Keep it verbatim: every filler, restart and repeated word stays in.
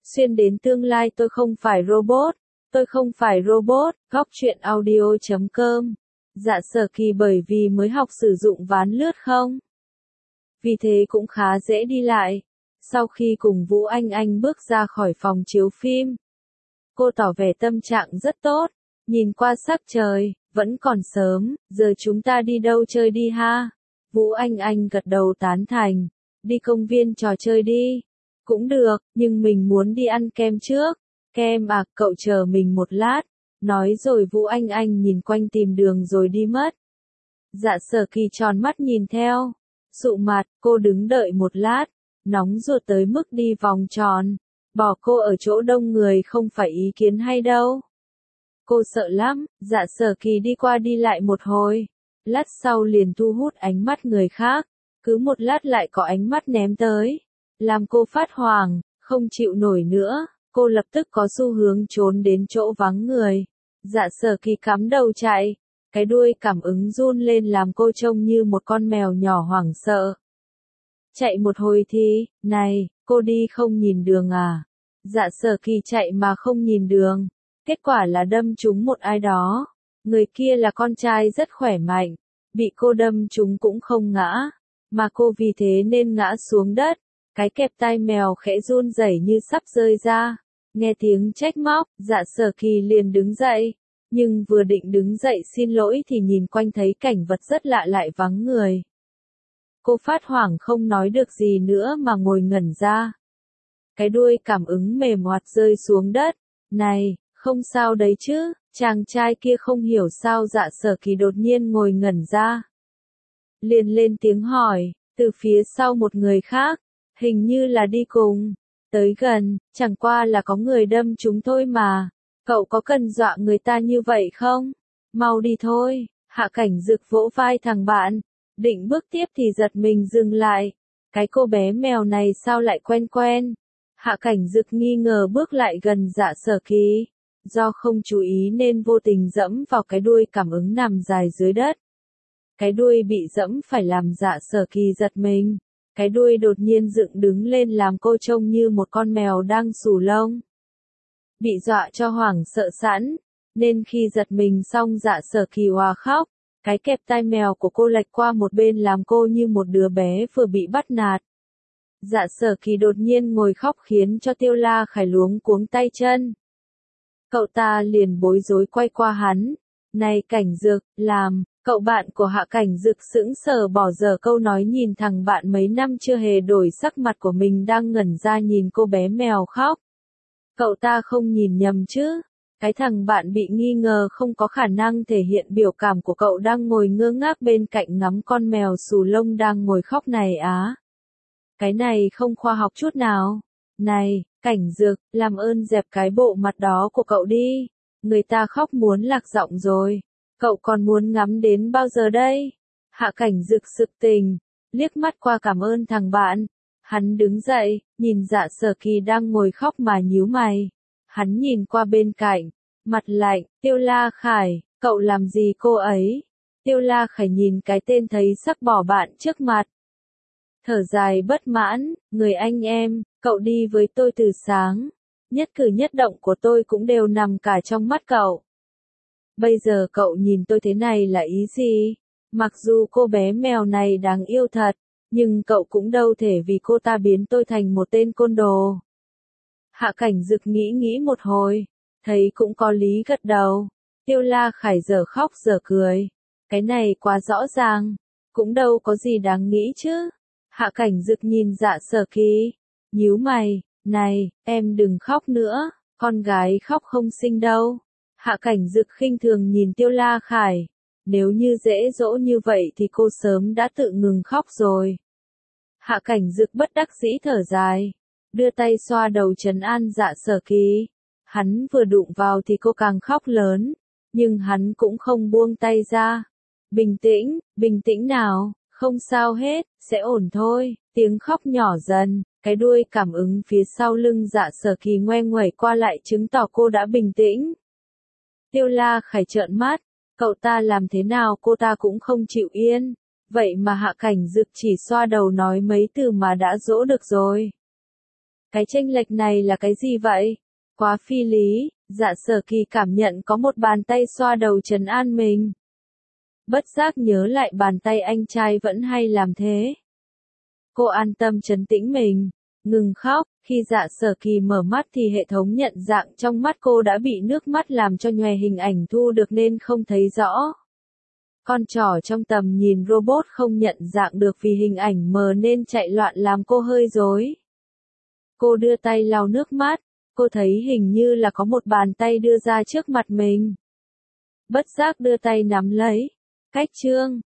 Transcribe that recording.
xuyên đến tương lai tôi không phải robot, tôi không phải robot, góc truyện audio chấm com. Dạ Sở Kỳ bởi vì mới học sử dụng ván lướt không? Vì thế cũng khá dễ đi lại. Sau khi cùng Vũ Anh Anh bước ra khỏi phòng chiếu phim, cô tỏ vẻ tâm trạng rất tốt, nhìn qua sắc trời, vẫn còn sớm, giờ chúng ta đi đâu chơi đi ha? Vũ Anh Anh gật đầu tán thành, đi công viên trò chơi đi. Cũng được, nhưng mình muốn đi ăn kem trước. Kem à, cậu chờ mình một lát. Nói rồi Vũ Anh Anh nhìn quanh tìm đường rồi đi mất. Dạ Sở Kỳ tròn mắt nhìn theo. Sụ mặt, cô đứng đợi một lát. Nóng ruột tới mức đi vòng tròn. Bỏ cô ở chỗ đông người không phải ý kiến hay đâu. Cô sợ lắm, Dạ Sở Kỳ đi qua đi lại một hồi. Lát sau liền thu hút ánh mắt người khác. Cứ một lát lại có ánh mắt ném tới. Làm cô phát hoảng, không chịu nổi nữa. Cô lập tức có xu hướng trốn đến chỗ vắng người. Dạ Sở Kỳ cắm đầu chạy. Cái đuôi cảm ứng run lên làm cô trông như một con mèo nhỏ hoảng sợ. Chạy một hồi thì, này, cô đi không nhìn đường à? Dạ Sở Kỳ chạy mà không nhìn đường. Kết quả là đâm trúng một ai đó. Người kia là con trai rất khỏe mạnh. Bị cô đâm trúng cũng không ngã. Mà cô vì thế nên ngã xuống đất. Cái kẹp tai mèo khẽ run rẩy như sắp rơi ra. Nghe tiếng trách móc, Dạ Sở Kỳ liền đứng dậy. Nhưng vừa định đứng dậy xin lỗi thì nhìn quanh thấy cảnh vật rất lạ lại vắng người. Cô phát hoảng không nói được gì nữa mà ngồi ngẩn ra. Cái đuôi cảm ứng mềm oặt rơi xuống đất. Này, không sao đấy chứ, chàng trai kia không hiểu sao Dạ Sở Kỳ đột nhiên ngồi ngẩn ra. Liền lên tiếng hỏi, từ phía sau một người khác, hình như là đi cùng. Tới gần, chẳng qua là có người đâm chúng tôi mà. Cậu có cần dọa người ta như vậy không? Mau đi thôi. Hạ Cảnh Dực vỗ vai thằng bạn. Định bước tiếp thì giật mình dừng lại. Cái cô bé mèo này sao lại quen quen? Hạ Cảnh Dực nghi ngờ bước lại gần Dạ Sở Kỳ. Do không chú ý nên vô tình dẫm vào cái đuôi cảm ứng nằm dài dưới đất. Cái đuôi bị dẫm phải làm Dạ Sở Kỳ giật mình. Cái đuôi đột nhiên dựng đứng lên làm cô trông như một con mèo đang xù lông. Bị dọa cho hoảng sợ sẵn, nên khi giật mình xong Dạ Sở Kỳ òa khóc. Cái kẹp tai mèo của cô lệch qua một bên làm cô như một đứa bé vừa bị bắt nạt. Dạ Sở Kỳ đột nhiên ngồi khóc khiến cho Tiêu La Khải luống cuống tay chân. Cậu ta liền bối rối quay qua hắn. Này Cảnh Dực, làm, cậu bạn của Hạ Cảnh Dực sững sờ bỏ dở câu nói nhìn thằng bạn mấy năm chưa hề đổi sắc mặt của mình đang ngẩn ra nhìn cô bé mèo khóc. Cậu ta không nhìn nhầm chứ? Cái thằng bạn bị nghi ngờ không có khả năng thể hiện biểu cảm của cậu đang ngồi ngơ ngác bên cạnh ngắm con mèo xù lông đang ngồi khóc này á. Cái này không khoa học chút nào. Này, Cảnh Dực, làm ơn dẹp cái bộ mặt đó của cậu đi. Người ta khóc muốn lạc giọng rồi. Cậu còn muốn ngắm đến bao giờ đây? Hạ Cảnh Dực sực tình, liếc mắt qua cảm ơn thằng bạn. Hắn đứng dậy, nhìn Dạ Sở Kỳ đang ngồi khóc mà nhíu mày. Hắn nhìn qua bên cạnh, mặt lạnh, Tiêu La Khải, cậu làm gì cô ấy? Tiêu La Khải nhìn cái tên thấy sắc bỏ bạn trước mặt. Thở dài bất mãn, người anh em, cậu đi với tôi từ sáng. Nhất cử nhất động của tôi cũng đều nằm cả trong mắt cậu. Bây giờ cậu nhìn tôi thế này là ý gì? Mặc dù cô bé mèo này đáng yêu thật, nhưng cậu cũng đâu thể vì cô ta biến tôi thành một tên côn đồ. Hạ Cảnh Dực nghĩ nghĩ một hồi, thấy cũng có lý gật đầu. Tiêu La Khải giờ khóc giờ cười. Cái này quá rõ ràng, cũng đâu có gì đáng nghĩ chứ. Hạ Cảnh Dực nhìn Dạ Sở Kỳ, nhíu mày, này, em đừng khóc nữa, con gái khóc không xinh đâu. Hạ Cảnh Dực khinh thường nhìn Tiêu La Khải, nếu như dễ dỗ như vậy thì cô sớm đã tự ngừng khóc rồi. Hạ Cảnh Dực bất đắc dĩ thở dài, đưa tay xoa đầu trấn an Dạ Sở Kỳ. Hắn vừa đụng vào thì cô càng khóc lớn, nhưng hắn cũng không buông tay ra. Bình tĩnh, bình tĩnh nào, không sao hết, sẽ ổn thôi. Tiếng khóc nhỏ dần, cái đuôi cảm ứng phía sau lưng Dạ Sở Kỳ ngoe nguẩy qua lại chứng tỏ cô đã bình tĩnh. Tiêu La Khải trợn mắt, cậu ta làm thế nào cô ta cũng không chịu yên. Vậy mà Hạ Cảnh Dực chỉ xoa đầu nói mấy từ mà đã dỗ được rồi. Cái chênh lệch này là cái gì vậy? Quá phi lý, Dạ Sở Kỳ cảm nhận có một bàn tay xoa đầu trấn an mình. Bất giác nhớ lại bàn tay anh trai vẫn hay làm thế. Cô an tâm trấn tĩnh mình, ngừng khóc, khi Dạ Sở Kỳ mở mắt thì hệ thống nhận dạng trong mắt cô đã bị nước mắt làm cho nhòe hình ảnh thu được nên không thấy rõ. Con trỏ trong tầm nhìn robot không nhận dạng được vì hình ảnh mờ nên chạy loạn làm cô hơi rối. Cô đưa tay lau nước mắt, cô thấy hình như là có một bàn tay đưa ra trước mặt mình. Bất giác đưa tay nắm lấy. Cách chương